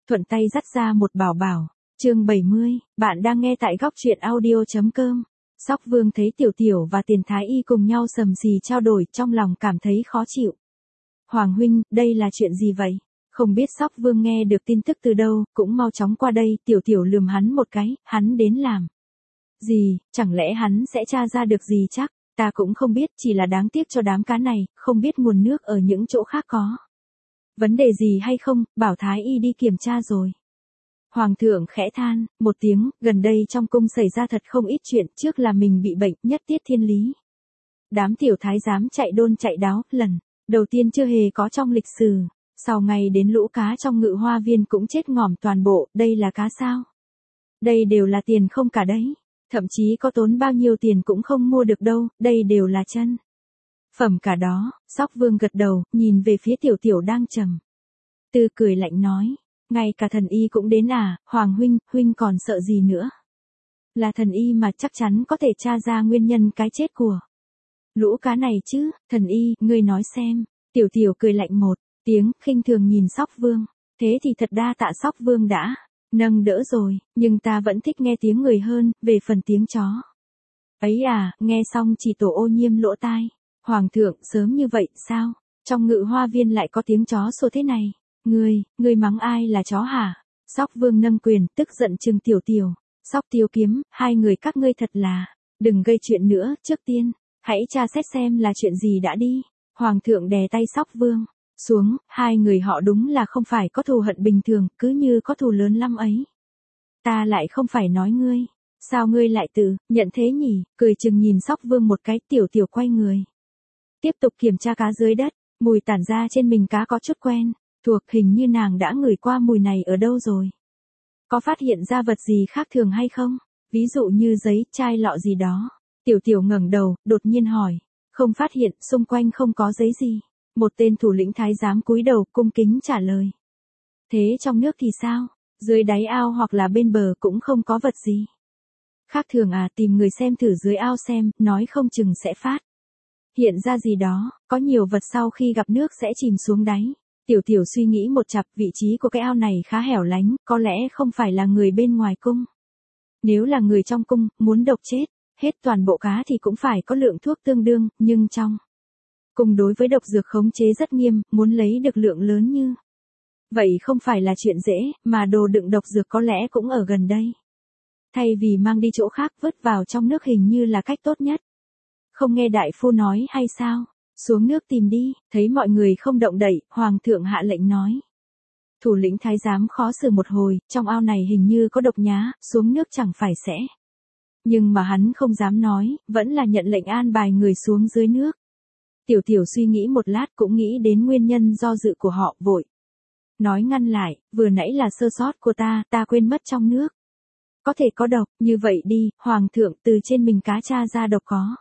thuận tay dắt ra một bảo bảo. Chương 70, bạn đang nghe tại góc truyện audio.com. Sóc Vương thấy Tiểu Tiểu và Tiền Thái Y cùng nhau sầm xì trao đổi, trong lòng cảm thấy khó chịu. Hoàng huynh, đây là chuyện gì vậy? Không biết Sóc Vương nghe được tin tức từ đâu, cũng mau chóng qua đây. Tiểu Tiểu lườm hắn một cái, hắn đến làm gì, chẳng lẽ hắn sẽ tra ra được gì chắc? Ta cũng không biết, chỉ là đáng tiếc cho đám cá này, không biết nguồn nước ở những chỗ khác có vấn đề gì hay không, bảo Thái Y đi kiểm tra rồi. Hoàng thượng khẽ than một tiếng, gần đây trong cung xảy ra thật không ít chuyện, trước là mình bị bệnh, nhất tiết thiên lý. Đám tiểu thái giám chạy đôn chạy đáo, lần đầu tiên chưa hề có trong lịch sử, sau ngày đến lũ cá trong Ngự Hoa Viên cũng chết ngòm toàn bộ, đây là cá sao? Đây đều là tiền không cả đấy, thậm chí có tốn bao nhiêu tiền cũng không mua được đâu, đây đều là chân phẩm cả đó. Sóc Vương gật đầu, nhìn về phía Tiểu Tiểu đang trầm tư cười lạnh nói. Ngay cả thần y cũng đến à, Hoàng huynh, huynh còn sợ gì nữa? Là thần y mà chắc chắn có thể tra ra nguyên nhân cái chết của lũ cá này chứ, thần y, ngươi nói xem. Tiểu Tiểu cười lạnh một tiếng, khinh thường nhìn Sóc Vương. Thế thì thật đa tạ Sóc Vương đã nâng đỡ rồi, nhưng ta vẫn thích nghe tiếng người hơn, về phần tiếng chó ấy à, nghe xong chỉ tổ ô nhiêm lỗ tai. Hoàng thượng, sớm như vậy, sao? Trong Ngự Hoa Viên lại có tiếng chó sủa thế này. Ngươi mắng ai là chó hả? Sóc Vương nâng quyền, tức giận trừng Tiểu Tiểu. Sóc Tiêu Kiếm, hai người các ngươi thật là, đừng gây chuyện nữa, trước tiên, hãy tra xét xem là chuyện gì đã đi. Hoàng thượng đè tay Sóc Vương xuống, hai người họ đúng là không phải có thù hận bình thường, cứ như có thù lớn lắm ấy. Ta lại không phải nói ngươi, sao ngươi lại tự nhận thế nhỉ? Cười chừng nhìn Sóc Vương một cái. Tiểu Tiểu quay người, tiếp tục kiểm tra cá dưới đất, mùi tản ra trên mình cá có chút quen thuộc, hình như nàng đã ngửi qua mùi này ở đâu rồi. Có phát hiện ra vật gì khác thường hay không? Ví dụ như giấy, chai lọ gì đó. Tiểu Tiểu ngẩng đầu, đột nhiên hỏi. Không phát hiện, xung quanh không có giấy gì. Một tên thủ lĩnh thái giám cúi đầu, cung kính trả lời. Thế trong nước thì sao? Dưới đáy ao hoặc là bên bờ cũng không có vật gì khác thường à? Tìm người xem thử dưới ao xem, nói không chừng sẽ phát hiện ra gì đó. Có nhiều vật sau khi gặp nước sẽ chìm xuống đáy. Tiểu Tiểu suy nghĩ một chặp, vị trí của cái ao này khá hẻo lánh, có lẽ không phải là người bên ngoài cung. Nếu là người trong cung, muốn độc chết hết toàn bộ cá thì cũng phải có lượng thuốc tương đương, nhưng trong cung đối với độc dược khống chế rất nghiêm, muốn lấy được lượng lớn như vậy không phải là chuyện dễ, mà đồ đựng độc dược có lẽ cũng ở gần đây. Thay vì mang đi chỗ khác, vứt vào trong nước hình như là cách tốt nhất. Không nghe đại phu nói hay sao? Xuống nước tìm đi. Thấy mọi người không động đậy, Hoàng thượng hạ lệnh nói. Thủ lĩnh thái giám khó xử một hồi, trong ao này hình như có độc nhá, xuống nước chẳng phải sẽ. Nhưng mà hắn không dám nói, vẫn là nhận lệnh an bài người xuống dưới nước. Tiểu Tiểu suy nghĩ một lát cũng nghĩ đến nguyên nhân do dự của họ, vội nói ngăn lại, vừa nãy là sơ sót của ta quên mất trong nước có thể có độc, như vậy đi, Hoàng thượng, từ trên mình cá tra ra độc có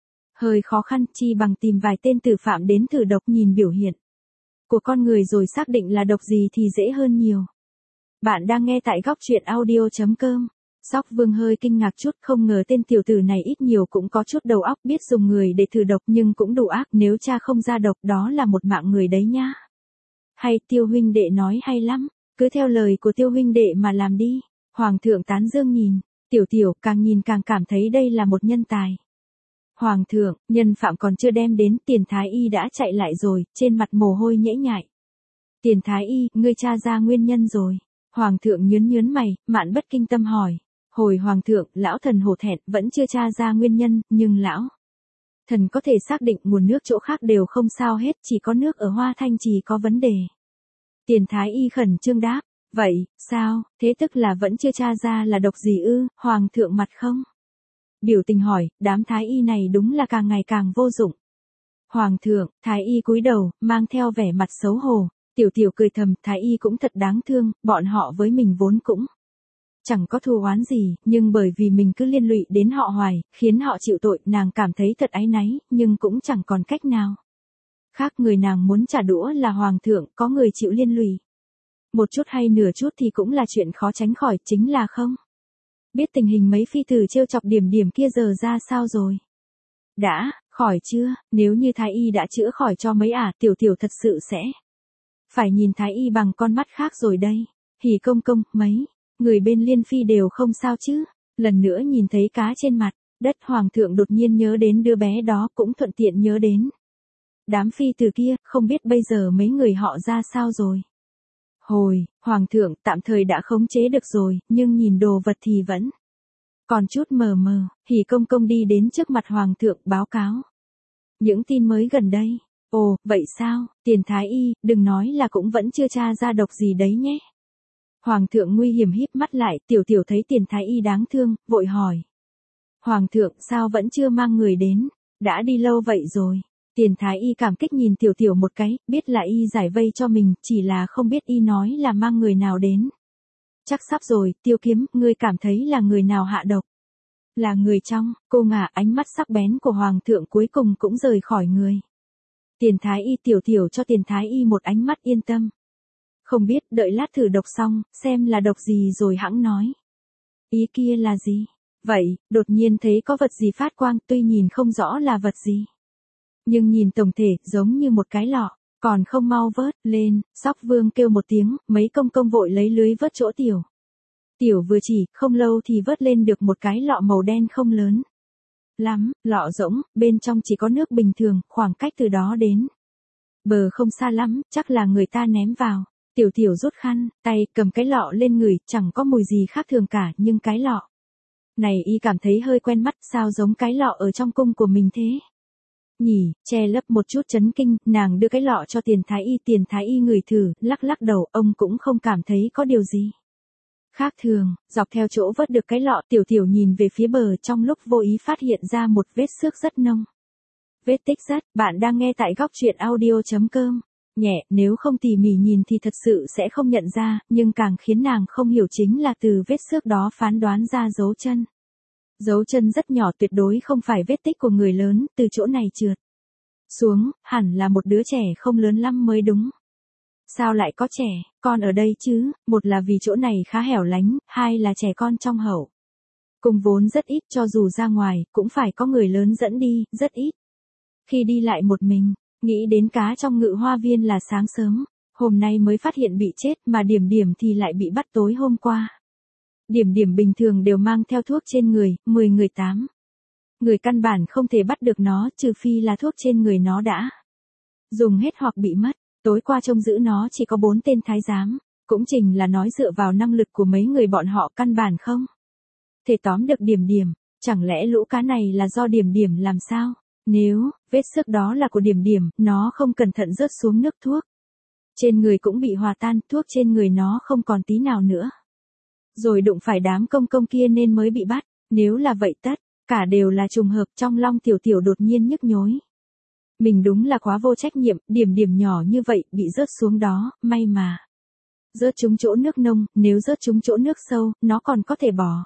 hơi khó khăn, chi bằng tìm vài tên tử phạm đến thử độc, nhìn biểu hiện của con người rồi xác định là độc gì thì dễ hơn nhiều. Bạn đang nghe tại góc truyện audio.com. Sóc Vương hơi kinh ngạc chút, không ngờ tên tiểu tử này ít nhiều cũng có chút đầu óc, biết dùng người để thử độc nhưng cũng đủ ác, nếu cha không ra độc đó là một mạng người đấy nha. Hay, Tiêu huynh đệ nói hay lắm, cứ theo lời của Tiêu huynh đệ mà làm đi. Hoàng thượng tán dương nhìn Tiểu Tiểu, càng nhìn càng cảm thấy đây là một nhân tài. Hoàng thượng, nhân phạm còn chưa đem đến, Tiền Thái Y đã chạy lại rồi, trên mặt mồ hôi nhễ nhại. Tiền Thái Y, ngươi tra ra nguyên nhân rồi. Hoàng thượng nhớn mày, Mạn Bất kinh tâm hỏi. Hồi Hoàng thượng, lão thần hổ thẹn, vẫn chưa tra ra nguyên nhân, nhưng lão thần có thể xác định nguồn nước chỗ khác đều không sao hết, chỉ có nước ở Hoa Thanh Trì có vấn đề. Tiền Thái Y khẩn trương đáp. Vậy, sao, thế tức là vẫn chưa tra ra là độc gì ư? Hoàng thượng mặt không biểu tình hỏi, đám Thái Y này đúng là càng ngày càng vô dụng. Hoàng thượng, Thái Y cúi đầu, mang theo vẻ mặt xấu hổ. Tiểu Tiểu cười thầm, Thái Y cũng thật đáng thương, bọn họ với mình vốn cũng chẳng có thù oán gì, nhưng bởi vì mình cứ liên lụy đến họ hoài, khiến họ chịu tội, nàng cảm thấy thật áy náy, nhưng cũng chẳng còn cách nào khác. Người nàng muốn trả đũa là Hoàng thượng, có người chịu liên lụy một chút hay nửa chút thì cũng là chuyện khó tránh khỏi, chính là không biết tình hình mấy phi tử trêu chọc Điểm Điểm kia giờ ra sao rồi. Đã khỏi chưa? Nếu như Thái Y đã chữa khỏi cho mấy Tiểu Tiểu thật sự sẽ phải nhìn Thái Y bằng con mắt khác rồi đây. Hỉ công công, mấy người bên Liên Phi đều không sao chứ? Lần nữa nhìn thấy cá trên mặt đất, hoàng thượng đột nhiên nhớ đến đứa bé đó, cũng thuận tiện nhớ đến đám phi từ kia, không biết bây giờ mấy người họ ra sao rồi. Hồi, hoàng thượng tạm thời đã khống chế được rồi, nhưng nhìn đồ vật thì vẫn còn chút mờ mờ. Hỉ công công đi đến trước mặt hoàng thượng báo cáo những tin mới gần đây. Ồ, vậy sao, Tiền thái y, đừng nói là cũng vẫn chưa tra ra độc gì đấy nhé. Hoàng thượng nguy hiểm híp mắt lại, tiểu tiểu thấy Tiền thái y đáng thương, vội hỏi. Hoàng thượng sao vẫn chưa mang người đến, đã đi lâu vậy rồi. Tiền thái y cảm kích nhìn tiểu tiểu một cái, biết là y giải vây cho mình, chỉ là không biết y nói là mang người nào đến. Chắc sắp rồi, Tiêu Kiếm, ngươi cảm thấy là người nào hạ độc? Là người trong, cô ngả, ánh mắt sắc bén của hoàng thượng cuối cùng cũng rời khỏi người. Tiền thái y, tiểu tiểu cho tiền thái y một ánh mắt yên tâm. Không biết, đợi lát thử độc xong, xem là độc gì rồi hẵng nói. Ý kia là gì? Vậy, đột nhiên thấy có vật gì phát quang, tuy nhìn không rõ là vật gì. Nhưng nhìn tổng thể, giống như một cái lọ, còn không mau vớt lên. Sóc Vương kêu một tiếng, mấy công công vội lấy lưới vớt chỗ tiểu. Tiểu vừa chỉ, không lâu thì vớt lên được một cái lọ màu đen không lớn lắm, lọ rỗng, bên trong chỉ có nước bình thường, khoảng cách từ đó đến bờ không xa lắm, chắc là người ta ném vào. Tiểu tiểu rút khăn, tay cầm cái lọ lên ngửi, chẳng có mùi gì khác thường cả, nhưng cái lọ này y cảm thấy hơi quen mắt, sao giống cái lọ ở trong cung của mình thế nhỉ. Che lấp một chút chấn kinh, nàng đưa cái lọ cho tiền thái y ngửi thử, lắc lắc đầu, ông cũng không cảm thấy có điều gì khác thường. Dọc theo chỗ vớt được cái lọ, tiểu tiểu nhìn về phía bờ, trong lúc vô ý phát hiện ra một vết xước rất nông. Vết tích rất, bạn đang nghe tại góc truyện audio.com. Nhẹ, nếu không tỉ mỉ nhìn thì thật sự sẽ không nhận ra, nhưng càng khiến nàng không hiểu chính là từ vết xước đó phán đoán ra dấu chân. Dấu chân rất nhỏ, tuyệt đối không phải vết tích của người lớn, từ chỗ này trượt xuống, hẳn là một đứa trẻ không lớn lắm mới đúng. Sao lại có trẻ con ở đây chứ? Một là vì chỗ này khá hẻo lánh, hai là trẻ con trong hậu cung vốn rất ít, cho dù ra ngoài, cũng phải có người lớn dẫn đi, rất ít. Khi đi lại một mình, nghĩ đến cá trong ngự hoa viên là sáng sớm, hôm nay mới phát hiện bị chết, mà điểm điểm thì lại bị bắt tối hôm qua. Điểm điểm bình thường đều mang theo thuốc trên người, 10 người 8 người căn bản không thể bắt được nó, trừ phi là thuốc trên người nó đã dùng hết hoặc bị mất. Tối qua trông giữ nó chỉ có 4 tên thái giám, cũng chính là nói dựa vào năng lực của mấy người bọn họ căn bản không thể tóm được điểm điểm. Chẳng lẽ lũ cá này là do điểm điểm làm sao? Nếu vết xước đó là của điểm điểm, nó không cẩn thận rớt xuống nước, thuốc trên người cũng bị hòa tan, thuốc trên người nó không còn tí nào nữa. Rồi đụng phải đám công công kia nên mới bị bắt. Nếu là vậy tất cả đều là trùng hợp. Trong lòng tiểu tiểu đột nhiên nhức nhối. Mình đúng là quá vô trách nhiệm, điểm điểm nhỏ như vậy, bị rớt xuống đó, may mà rớt trúng chỗ nước nông, nếu rớt trúng chỗ nước sâu, nó còn có thể bỏ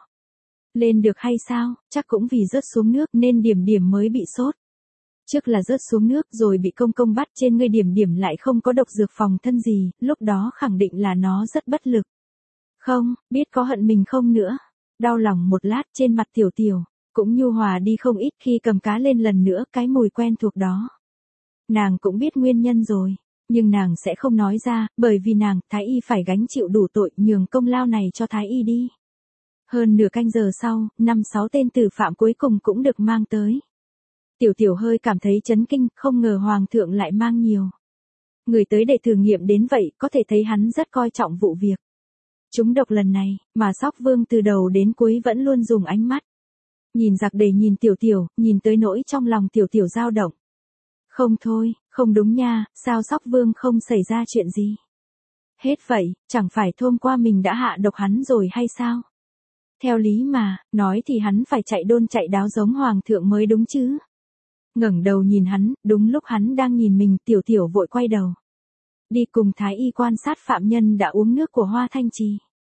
lên được hay sao? Chắc cũng vì rớt xuống nước nên điểm điểm mới bị sốt. Trước là rớt xuống nước rồi bị công công bắt, trên người điểm điểm lại không có độc dược phòng thân gì, lúc đó khẳng định là nó rất bất lực. Không, biết có hận mình không nữa. Đau lòng một lát, trên mặt tiểu tiểu cũng nhu hòa đi không ít khi cầm cá lên lần nữa, cái mùi quen thuộc đó. Nàng cũng biết nguyên nhân rồi, nhưng nàng sẽ không nói ra, bởi vì nàng, thái y phải gánh chịu đủ tội, nhường công lao này cho thái y đi. Hơn nửa canh giờ sau, 5-6 tên tử phạm cuối cùng cũng được mang tới. Tiểu tiểu hơi cảm thấy chấn kinh, không ngờ hoàng thượng lại mang nhiều người tới để thử nghiệm đến vậy, có thể thấy hắn rất coi trọng vụ việc trúng độc lần này, mà Sóc Vương từ đầu đến cuối vẫn luôn dùng ánh mắt nhìn giặc để nhìn tiểu tiểu, nhìn tới nỗi trong lòng tiểu tiểu dao động. Không thôi, không đúng nha, sao Sóc Vương không xảy ra chuyện gì? Hết vậy, chẳng phải hôm qua mình đã hạ độc hắn rồi hay sao? Theo lý mà, nói thì hắn phải chạy đôn chạy đáo giống hoàng thượng mới đúng chứ. Ngẩng đầu nhìn hắn, đúng lúc hắn đang nhìn mình, tiểu tiểu vội quay đầu đi cùng thái y quan sát phạm nhân đã uống nước của Hoa Thanh Trì.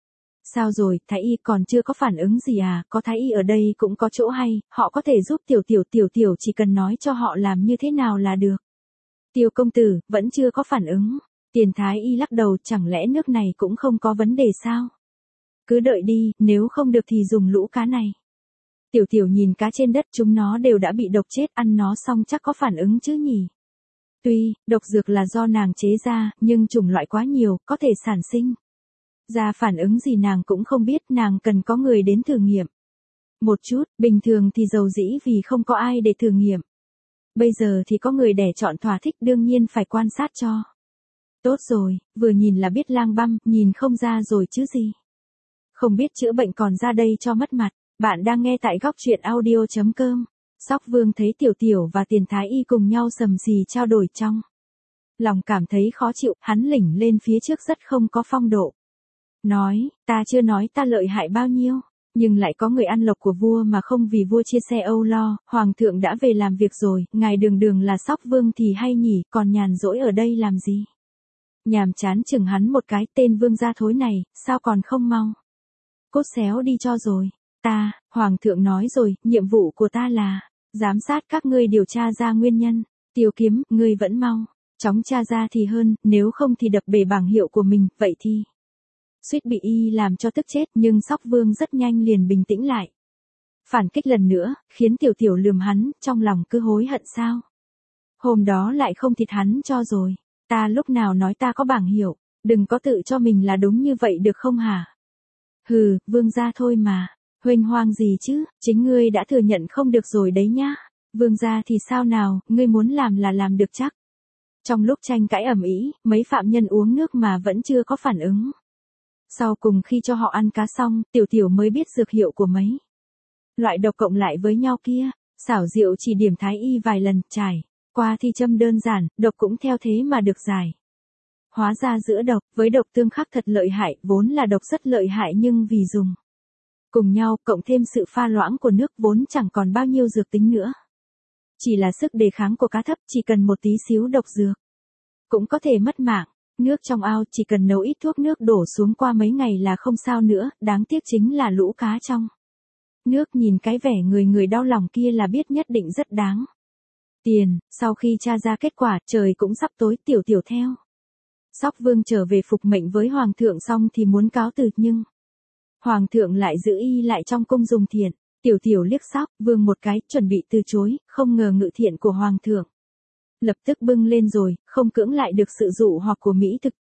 Sao rồi, thái y còn chưa có phản ứng gì à? Có thái y ở đây cũng có chỗ hay, họ có thể giúp tiểu tiểu chỉ cần nói cho họ làm như thế nào là được. Tiêu công tử, vẫn chưa có phản ứng. Tiền thái y lắc đầu, chẳng lẽ nước này cũng không có vấn đề sao? Cứ đợi đi, nếu không được thì dùng lũ cá này. Tiểu tiểu nhìn cá trên đất, chúng nó đều đã bị độc chết, ăn nó xong chắc có phản ứng chứ nhỉ? Tuy, độc dược là do nàng chế ra, nhưng chủng loại quá nhiều, có thể sản sinh Ra phản ứng gì nàng cũng không biết, nàng cần có người đến thử nghiệm. Một chút, bình thường thì dầu dĩ vì không có ai để thử nghiệm. Bây giờ thì có người đẻ chọn thỏa thích, đương nhiên phải quan sát cho. Tốt rồi, vừa nhìn là biết lang băm, nhìn không ra rồi chứ gì. Không biết chữa bệnh còn ra đây cho mất mặt. Bạn đang nghe tại góc truyện audio.com. Sóc Vương thấy Tiểu Tiểu và Tiền Thái Y cùng nhau sầm xì trao đổi trong lòng cảm thấy khó chịu, hắn lỉnh lên phía trước rất không có phong độ. Nói, ta chưa nói ta lợi hại bao nhiêu, nhưng lại có người ăn lộc của vua mà không vì vua chia sẻ âu lo, hoàng thượng đã về làm việc rồi, ngài đường đường là Sóc Vương thì hay nhỉ, còn nhàn rỗi ở đây làm gì. Nhàm chán chừng hắn một cái, tên vương gia thối này, sao còn không mau. Cốt xéo đi cho rồi, hoàng thượng nói rồi, nhiệm vụ của ta là giám sát các ngươi điều tra ra nguyên nhân. Tiêu Kiếm, ngươi vẫn mau chóng tra ra thì hơn, nếu không thì đập bể bảng hiệu của mình, vậy thì suýt bị y làm cho tức chết, nhưng Sóc Vương rất nhanh liền bình tĩnh lại. Phản kích lần nữa, khiến Tiểu Tiểu lườm hắn, trong lòng cứ hối hận sao. Hôm đó lại không thịt hắn cho rồi, ta lúc nào nói ta có bảng hiệu, đừng có tự cho mình là đúng như vậy được không hả? Hừ, vương gia thôi mà, huênh hoang gì chứ, chính ngươi đã thừa nhận không được rồi đấy nhá. Vương gia thì sao nào, ngươi muốn làm là làm được chắc. Trong lúc tranh cãi ầm ĩ, mấy phạm nhân uống nước mà vẫn chưa có phản ứng. Sau cùng khi cho họ ăn cá xong, Tiểu Tiểu mới biết dược hiệu của mấy loại độc cộng lại với nhau kia. Xảo diệu chỉ điểm Thái Y vài lần, trải qua thi châm đơn giản, độc cũng theo thế mà được giải. Hóa ra giữa độc với độc tương khắc thật lợi hại, vốn là độc rất lợi hại nhưng vì dùng cùng nhau, cộng thêm sự pha loãng của nước vốn chẳng còn bao nhiêu dược tính nữa. Chỉ là sức đề kháng của cá thấp, chỉ cần một tí xíu độc dược cũng có thể mất mạng. Nước trong ao chỉ cần nấu ít thuốc nước đổ xuống qua mấy ngày là không sao nữa, đáng tiếc chính là lũ cá trong nước nhìn cái vẻ người đau lòng kia là biết nhất định rất đáng tiền. Sau khi tra ra kết quả, trời cũng sắp tối, Tiểu Tiểu theo Sóc Vương trở về phục mệnh với Hoàng thượng xong thì muốn cáo từ, nhưng Hoàng thượng lại giữ y lại trong cung dùng thiện. Tiểu Tiểu liếc Sóc Vương một cái, chuẩn bị từ chối, không ngờ ngự thiện của Hoàng thượng lập tức bưng lên rồi, không cưỡng lại được sự dụ hoặc của Mỹ thực.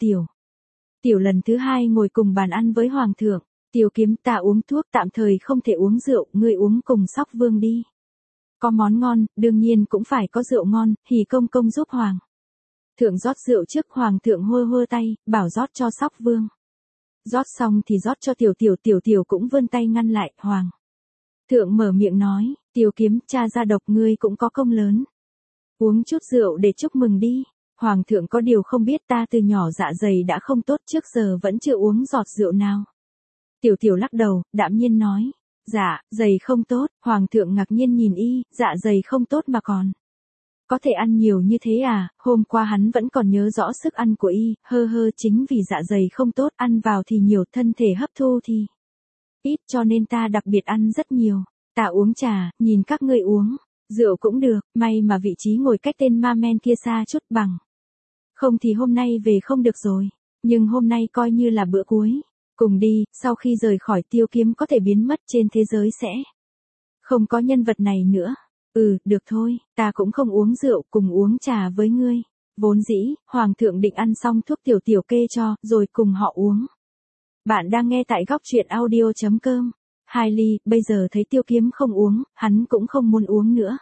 Tiểu lần thứ hai ngồi cùng bàn ăn với Hoàng thượng. Tiêu Kiếm, ta uống thuốc tạm thời không thể uống rượu, ngươi uống cùng Sóc Vương đi. Có món ngon, đương nhiên cũng phải có rượu ngon, hỉ công công giúp Hoàng thượng rót rượu trước. Hoàng thượng hơ hơ tay, bảo rót cho Sóc Vương. Rót xong thì rót cho Tiểu Tiểu, Tiểu Tiểu cũng vươn tay ngăn lại. Hoàng thượng mở miệng nói, Tiêu Kiếm, cha ra độc ngươi cũng có công lớn. Uống chút rượu để chúc mừng đi. Hoàng thượng có điều không biết ta từ nhỏ dạ dày đã không tốt, trước giờ vẫn chưa uống giọt rượu nào. Tiểu Tiểu lắc đầu, đạm nhiên nói, dạ, dày không tốt. Hoàng thượng ngạc nhiên nhìn y, dạ dày không tốt mà còn có thể ăn nhiều như thế à? Hôm qua hắn vẫn còn nhớ rõ sức ăn của y, chính vì dạ dày không tốt, ăn vào thì nhiều, thân thể hấp thu thì ít, cho nên ta đặc biệt ăn rất nhiều. Ta uống trà, nhìn các ngươi uống rượu cũng được, may mà vị trí ngồi cách tên ma men kia xa chút, bằng không thì hôm nay về không được rồi. Nhưng hôm nay coi như là bữa cuối. Cùng đi, sau khi rời khỏi Tiêu Kiếm có thể biến mất trên thế giới sẽ không có nhân vật này nữa. Được thôi, ta cũng không uống rượu, cùng uống trà với ngươi. Vốn dĩ, Hoàng thượng định ăn xong thuốc Tiểu Tiểu kê cho, rồi cùng họ uống. Bạn đang nghe tại góc truyện audio.com. 2 ly, bây giờ thấy Tiêu Kiếm không uống, hắn cũng không muốn uống nữa.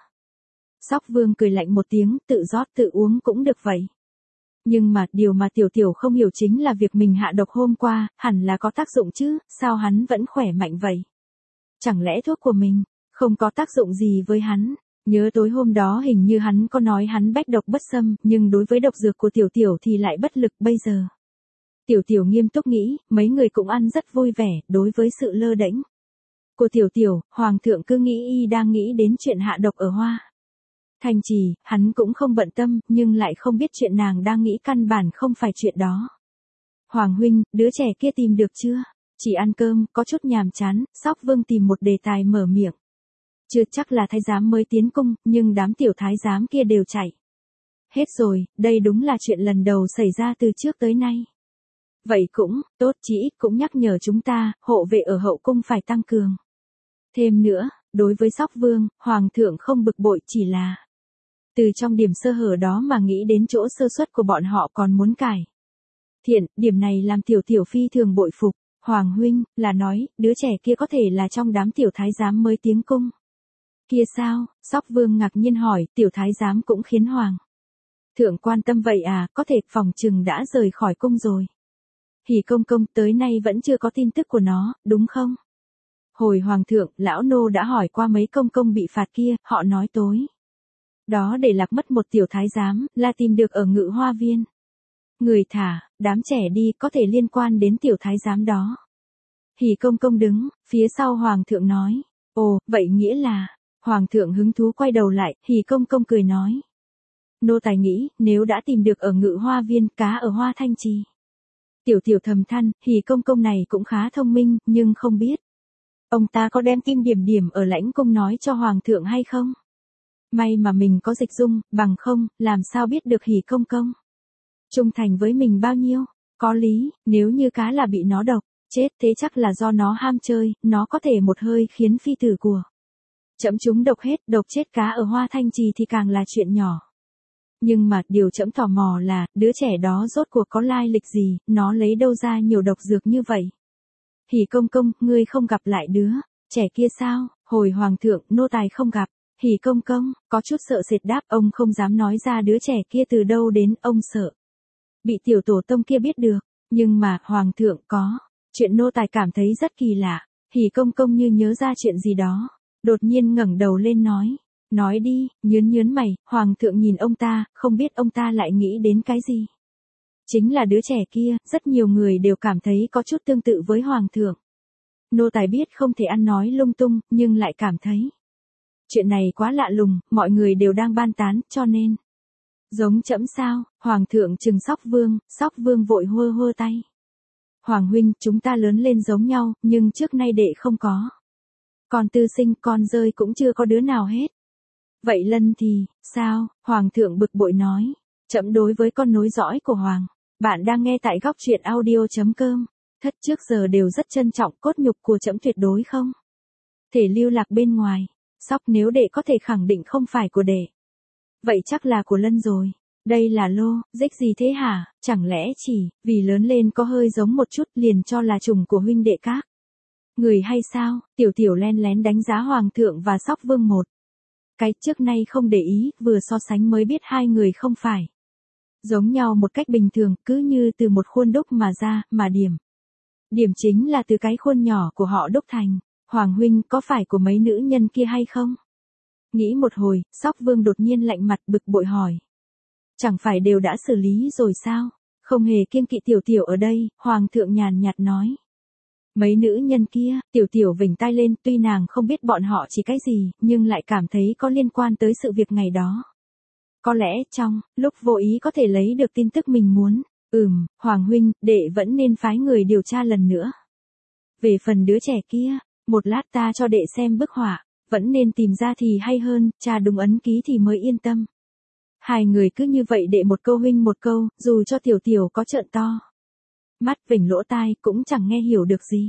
Sóc Vương cười lạnh một tiếng, tự rót tự uống cũng được vậy. Nhưng mà, điều mà Tiểu Tiểu không hiểu chính là việc mình hạ độc hôm qua, hẳn là có tác dụng chứ, sao hắn vẫn khỏe mạnh vậy? Chẳng lẽ thuốc của mình không có tác dụng gì với hắn? Nhớ tối hôm đó hình như hắn có nói hắn bách độc bất xâm, nhưng đối với độc dược của Tiểu Tiểu thì lại bất lực. Bây giờ Tiểu Tiểu nghiêm túc nghĩ, mấy người cũng ăn rất vui vẻ. Đối với sự lơ đễnh của Tiểu Tiểu, Hoàng thượng cứ nghĩ y đang nghĩ đến chuyện hạ độc ở Hoa Thành Trì, hắn cũng không bận tâm, nhưng lại không biết chuyện nàng đang nghĩ căn bản không phải chuyện đó. Hoàng huynh, đứa trẻ kia tìm được chưa? Chỉ ăn cơm, có chút nhàm chán. Sóc Vương tìm một đề tài mở miệng. Chưa chắc là thái giám mới tiến cung, nhưng đám tiểu thái giám kia đều chạy hết rồi, đây đúng là chuyện lần đầu xảy ra từ trước tới nay. Vậy cũng tốt, chí ít cũng nhắc nhở chúng ta, hộ vệ ở hậu cung phải tăng cường. Thêm nữa, đối với Sóc Vương, Hoàng thượng không bực bội, chỉ là từ trong điểm sơ hở đó mà nghĩ đến chỗ sơ suất của bọn họ, còn muốn cải Thiện, điểm này làm tiểu tiểu phi thường bội phục. Hoàng huynh, là nói, đứa trẻ kia có thể là trong đám tiểu thái giám mới tiến cung. Kia sao? Sóc Vương ngạc nhiên hỏi, tiểu thái giám cũng khiến Hoàng thượng quan tâm vậy à, có thể phòng trừng đã rời khỏi cung rồi. Hỉ công công tới nay vẫn chưa có tin tức của nó, đúng không? Hồi Hoàng thượng, lão nô đã hỏi qua mấy công công bị phạt kia, họ nói tối đó để lạc mất một tiểu thái giám, là tìm được ở Ngự Hoa Viên. Người thả, đám trẻ đi, có thể liên quan đến tiểu thái giám đó. Hỉ công công đứng, phía sau Hoàng thượng nói. Ồ, vậy nghĩa là, Hoàng thượng hứng thú quay đầu lại, Hỉ công công cười nói. Nô tài nghĩ, nếu đã tìm được ở Ngự Hoa Viên, cá ở Hoa Thanh Trì. Tiểu tiểu thầm than, Hỉ công công này cũng khá thông minh, nhưng không biết. Ông ta có đem Kim Điểm Điểm ở lãnh cung nói cho Hoàng thượng hay không? May mà mình có dịch dung, bằng không, làm sao biết được Hỉ công công trung thành với mình bao nhiêu? Có lý, nếu như cá là bị nó độc, chết thế chắc là do nó ham chơi, nó có thể một hơi khiến phi tử của trẫm chúng độc hết, độc chết cá ở Hoa Thanh Trì thì càng là chuyện nhỏ. Nhưng mà điều trẫm tò mò là, đứa trẻ đó rốt cuộc có lai lịch gì, nó lấy đâu ra nhiều độc dược như vậy? Hỉ công công, ngươi không gặp lại đứa trẻ kia sao? Hồi Hoàng thượng, nô tài không gặp. Hỉ công công, có chút sợ sệt đáp, ông không dám nói ra đứa trẻ kia từ đâu đến, ông sợ bị tiểu tổ tông kia biết được. Nhưng mà, Hoàng thượng có chuyện nô tài cảm thấy rất kỳ lạ. Hỉ công công như nhớ ra chuyện gì đó, đột nhiên ngẩng đầu lên nói. Nói đi, nhớn mày, Hoàng thượng nhìn ông ta, không biết ông ta lại nghĩ đến cái gì. Chính là đứa trẻ kia, rất nhiều người đều cảm thấy có chút tương tự với Hoàng thượng. Nô tài biết không thể ăn nói lung tung, nhưng lại cảm thấy chuyện này quá lạ lùng, mọi người đều đang ban tán, cho nên. Giống trẫm sao? Hoàng thượng trừng Sóc Vương vội hơ tay. Hoàng huynh, chúng ta lớn lên giống nhau, nhưng trước nay đệ không có. Còn tư sinh, con rơi cũng chưa có đứa nào hết. Vậy Lân thì, sao? Hoàng thượng bực bội nói. Trẫm đối với con nối dõi của Hoàng. Bạn đang nghe tại góc truyện audio.com. Thất trước giờ đều rất trân trọng, cốt nhục của trẫm tuyệt đối không thể lưu lạc bên ngoài. Sóc, nếu đệ có thể khẳng định không phải của đệ, vậy chắc là của Lân rồi. Đây là lô, dích gì thế hả? Chẳng lẽ chỉ vì lớn lên có hơi giống một chút liền cho là trùng của huynh đệ các người hay sao? Tiểu tiểu len lén đánh giá Hoàng thượng và Sóc Vương một cái, trước nay không để ý, vừa so sánh mới biết hai người không phải giống nhau một cách bình thường, cứ như từ một khuôn đúc mà ra, mà điểm chính là từ cái khuôn nhỏ của họ đúc thành. Hoàng huynh, có phải của mấy nữ nhân kia hay không? Nghĩ một hồi, Sóc Vương đột nhiên lạnh mặt, bực bội hỏi. Chẳng phải đều đã xử lý rồi sao? Không hề kiêng kỵ tiểu tiểu ở đây, Hoàng thượng nhàn nhạt nói. Mấy nữ nhân kia, tiểu tiểu vểnh tai lên, tuy nàng không biết bọn họ chỉ cái gì, nhưng lại cảm thấy có liên quan tới sự việc ngày đó. Có lẽ trong lúc vô ý có thể lấy được tin tức mình muốn. Hoàng huynh, đệ vẫn nên phái người điều tra lần nữa. Về phần đứa trẻ kia, một lát ta cho đệ xem bức họa, vẫn nên tìm ra thì hay hơn, tra đúng ấn ký thì mới yên tâm. Hai người cứ như vậy đệ một câu huynh một câu, dù cho tiểu tiểu có trợn to mắt vểnh lỗ tai cũng chẳng nghe hiểu được gì.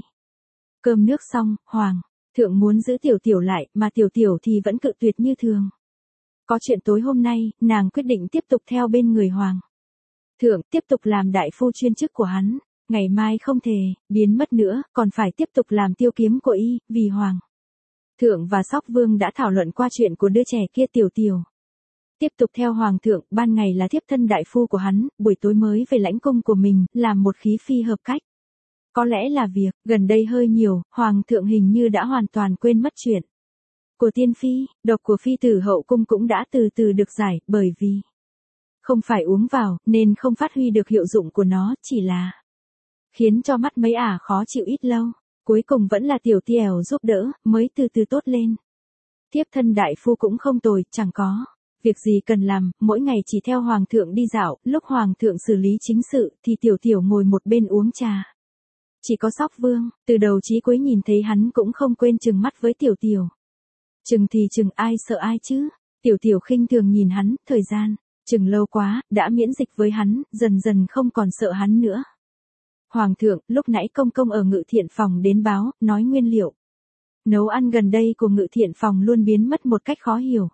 Cơm nước xong, Hoàng thượng muốn giữ tiểu tiểu lại, mà tiểu tiểu thì vẫn cự tuyệt như thường. Có chuyện tối hôm nay, nàng quyết định tiếp tục theo bên người Hoàng thượng, tiếp tục làm đại phu chuyên chức của hắn. Ngày mai không thể biến mất nữa, còn phải tiếp tục làm tiêu kiếm của y, vì Hoàng thượng và Sóc Vương đã thảo luận qua chuyện của đứa trẻ kia tiểu tiểu. Tiếp tục theo Hoàng thượng, ban ngày là thiếp thân đại phu của hắn, buổi tối mới về lãnh cung của mình, làm một khí phi hợp cách. Có lẽ là việc, gần đây hơi nhiều, Hoàng thượng hình như đã hoàn toàn quên mất chuyện của tiên phi, độc của phi tử hậu cung cũng đã từ từ được giải, bởi vì không phải uống vào, nên không phát huy được hiệu dụng của nó, chỉ là khiến cho mắt mấy ả khó chịu ít lâu. Cuối cùng vẫn là tiểu tiểu giúp đỡ, mới từ từ tốt lên. Thiếp thân đại phu cũng không tồi, chẳng có việc gì cần làm, mỗi ngày chỉ theo Hoàng thượng đi dạo, lúc Hoàng thượng xử lý chính sự, thì tiểu tiểu ngồi một bên uống trà. Chỉ có Sóc Vương, từ đầu chí cuối nhìn thấy hắn cũng không quên trừng mắt với tiểu tiểu. Chừng thì chừng, ai sợ ai chứ? Tiểu tiểu khinh thường nhìn hắn, thời gian chừng lâu quá, đã miễn dịch với hắn, dần dần không còn sợ hắn nữa. Hoàng thượng, lúc nãy công công ở Ngự Thiện phòng đến báo, nói nguyên liệu nấu ăn gần đây của Ngự Thiện phòng luôn biến mất một cách khó hiểu.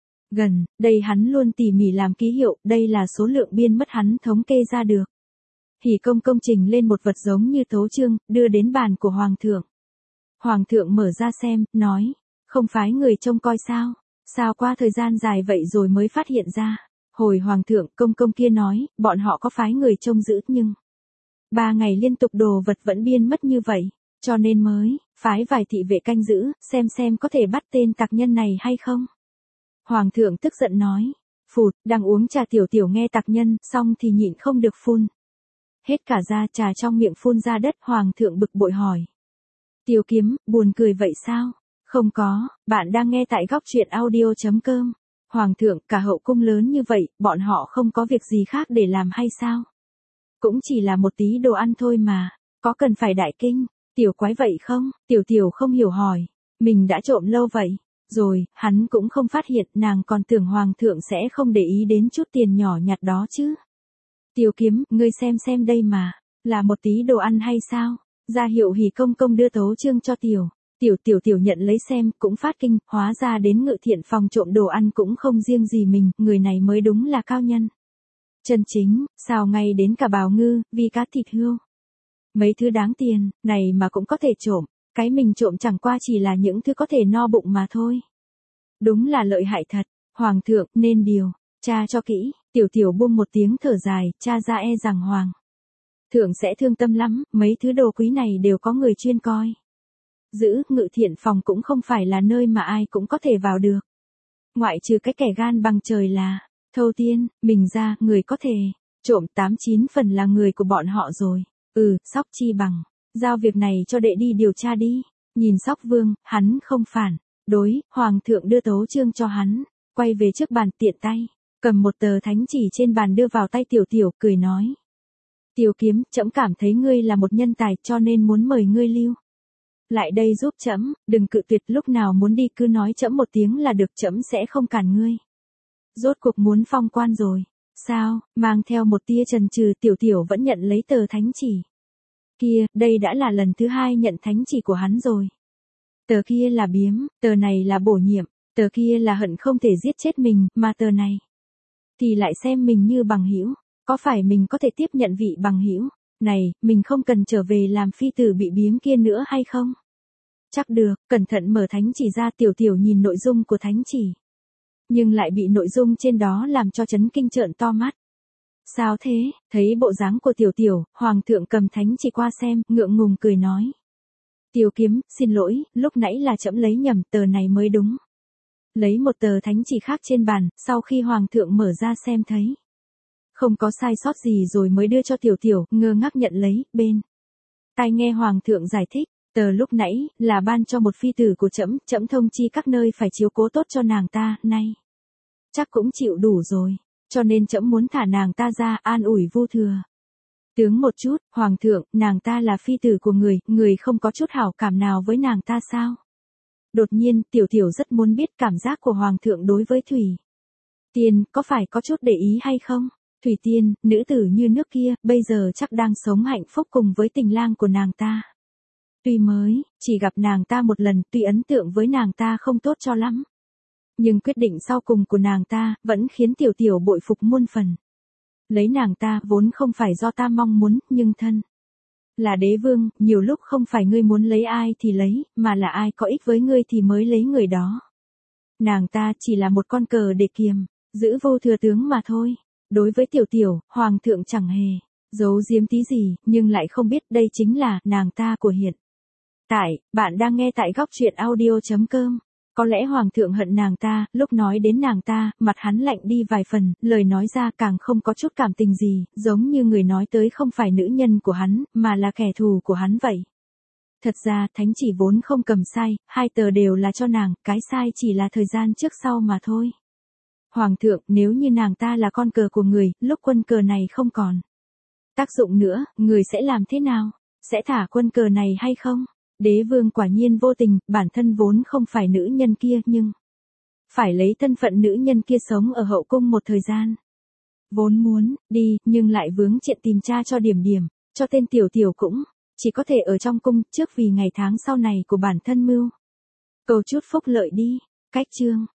Gần đây hắn luôn tỉ mỉ làm ký hiệu, đây là số lượng biên mất hắn thống kê ra được. Hỉ công công trình lên một vật giống như tấu chương, đưa đến bàn của hoàng thượng. Hoàng thượng mở ra xem, nói, không phái người trông coi sao? Sao qua thời gian dài vậy rồi mới phát hiện ra? Hồi hoàng thượng, công công kia nói, bọn họ có phái người trông giữ nhưng 3 ngày liên tục đồ vật vẫn biên mất như vậy, cho nên mới phái vài thị vệ canh giữ, xem có thể bắt tên tặc nhân này hay không. Hoàng thượng tức giận nói, phụt, đang uống trà tiểu tiểu nghe tặc nhân, xong thì nhịn không được phun. Hết cả ra trà trong miệng phun ra đất, hoàng thượng bực bội hỏi. Tiểu Kiếm, buồn cười vậy sao? Không có, bạn đang nghe tại góc truyện audio.com. Hoàng thượng, cả hậu cung lớn như vậy, bọn họ không có việc gì khác để làm hay sao? Cũng chỉ là một tí đồ ăn thôi mà, có cần phải đại kinh, tiểu quái vậy không? Tiểu tiểu không hiểu hỏi, mình đã trộm lâu vậy, rồi, hắn cũng không phát hiện, nàng còn tưởng hoàng thượng sẽ không để ý đến chút tiền nhỏ nhặt đó chứ. Tiểu Kiếm, ngươi xem đây mà, là một tí đồ ăn hay sao? Ra hiệu Hỉ công công đưa tấu chương cho tiểu nhận lấy xem, cũng phát kinh, hóa ra đến Ngự Thiện phòng trộm đồ ăn cũng không riêng gì mình, người này mới đúng là cao nhân. Chân chính, sao ngay đến cả bào ngư, vi cá thịt hươu. Mấy thứ đáng tiền, này mà cũng có thể trộm, cái mình trộm chẳng qua chỉ là những thứ có thể no bụng mà thôi. Đúng là lợi hại thật, hoàng thượng, nên điều tra cho kỹ, tiểu buông một tiếng thở dài, tra ra e rằng hoàng thượng sẽ thương tâm lắm, mấy thứ đồ quý này đều có người chuyên coi. Giữ, Ngự Thiện phòng cũng không phải là nơi mà ai cũng có thể vào được. Ngoại trừ cái kẻ gan bằng trời là Thâu Tiên, mình ra, người có thể trộm 8-9 phần là người của bọn họ rồi. Sóc Chi Bằng, giao việc này cho đệ đi điều tra đi. Nhìn Sóc Vương, hắn không phản đối, hoàng thượng đưa tấu chương cho hắn, quay về trước bàn tiện tay, cầm một tờ thánh chỉ trên bàn đưa vào tay tiểu, cười nói. Tiểu Kiếm, trẫm cảm thấy ngươi là một nhân tài cho nên muốn mời ngươi lưu lại đây giúp trẫm, đừng cự tuyệt, lúc nào muốn đi cứ nói trẫm một tiếng là được, trẫm sẽ không cản ngươi. Rốt cuộc muốn phong quan rồi, sao? Mang theo một tia chần chừ, tiểu vẫn nhận lấy tờ thánh chỉ. Kia, đây đã là lần thứ 2 nhận thánh chỉ của hắn rồi. Tờ kia là biếm, tờ này là bổ nhiệm, tờ kia là hận không thể giết chết mình, mà tờ này thì lại xem mình như bằng hữu, có phải mình có thể tiếp nhận vị bằng hữu này, mình không cần trở về làm phi tử bị biếm kia nữa hay không? Chắc được, cẩn thận mở thánh chỉ ra, tiểu nhìn nội dung của thánh chỉ. Nhưng lại bị nội dung trên đó làm cho chấn kinh trợn to mắt. Sao thế? Thấy bộ dáng của tiểu, hoàng thượng cầm thánh chỉ qua xem, ngượng ngùng cười nói. Tiểu Kiếm, xin lỗi, lúc nãy là trẫm lấy nhầm, tờ này mới đúng. Lấy một tờ thánh chỉ khác trên bàn, sau khi hoàng thượng mở ra xem thấy không có sai sót gì rồi mới đưa cho tiểu, ngơ ngác nhận lấy, bên tai nghe hoàng thượng giải thích, tờ lúc nãy là ban cho một phi tử của trẫm thông chi các nơi phải chiếu cố tốt cho nàng ta, nay chắc cũng chịu đủ rồi, cho nên trẫm muốn thả nàng ta ra, an ủi Vu Thừa tướng một chút. Hoàng thượng, nàng ta là phi tử của người không có chút hảo cảm nào với nàng ta sao? Đột nhiên, tiểu rất muốn biết cảm giác của hoàng thượng đối với Thủy Tiên, có phải có chút để ý hay không? Thủy Tiên, nữ tử như nước kia, bây giờ chắc đang sống hạnh phúc cùng với tình lang của nàng ta. Tuy mới chỉ gặp nàng ta một lần, tuy ấn tượng với nàng ta không tốt cho lắm, nhưng quyết định sau cùng của nàng ta vẫn khiến tiểu bội phục muôn phần. Lấy nàng ta vốn không phải do ta mong muốn, nhưng thân là đế vương, nhiều lúc không phải ngươi muốn lấy ai thì lấy, mà là ai có ích với ngươi thì mới lấy người đó. Nàng ta chỉ là một con cờ để kiềm giữ Vô Thừa tướng mà thôi. Đối với tiểu, hoàng thượng chẳng hề giấu giếm tí gì, nhưng lại không biết đây chính là nàng ta của hiện tại. Bạn đang nghe tại góc truyện audio.com. Có lẽ hoàng thượng hận nàng ta, lúc nói đến nàng ta, mặt hắn lạnh đi vài phần, lời nói ra càng không có chút cảm tình gì, giống như người nói tới không phải nữ nhân của hắn, mà là kẻ thù của hắn vậy. Thật ra, thánh chỉ vốn không cầm sai, 2 tờ đều là cho nàng, cái sai chỉ là thời gian trước sau mà thôi. Hoàng thượng, nếu như nàng ta là con cờ của người, lúc quân cờ này không còn tác dụng nữa, người sẽ làm thế nào? Sẽ thả quân cờ này hay không? Đế vương quả nhiên vô tình, bản thân vốn không phải nữ nhân kia nhưng phải lấy thân phận nữ nhân kia sống ở hậu cung một thời gian. Vốn muốn đi, nhưng lại vướng chuyện tìm cha cho điểm, cho tên tiểu cũng chỉ có thể ở trong cung trước vì ngày tháng sau này của bản thân mưu cầu chút phúc lợi đi. Cách chương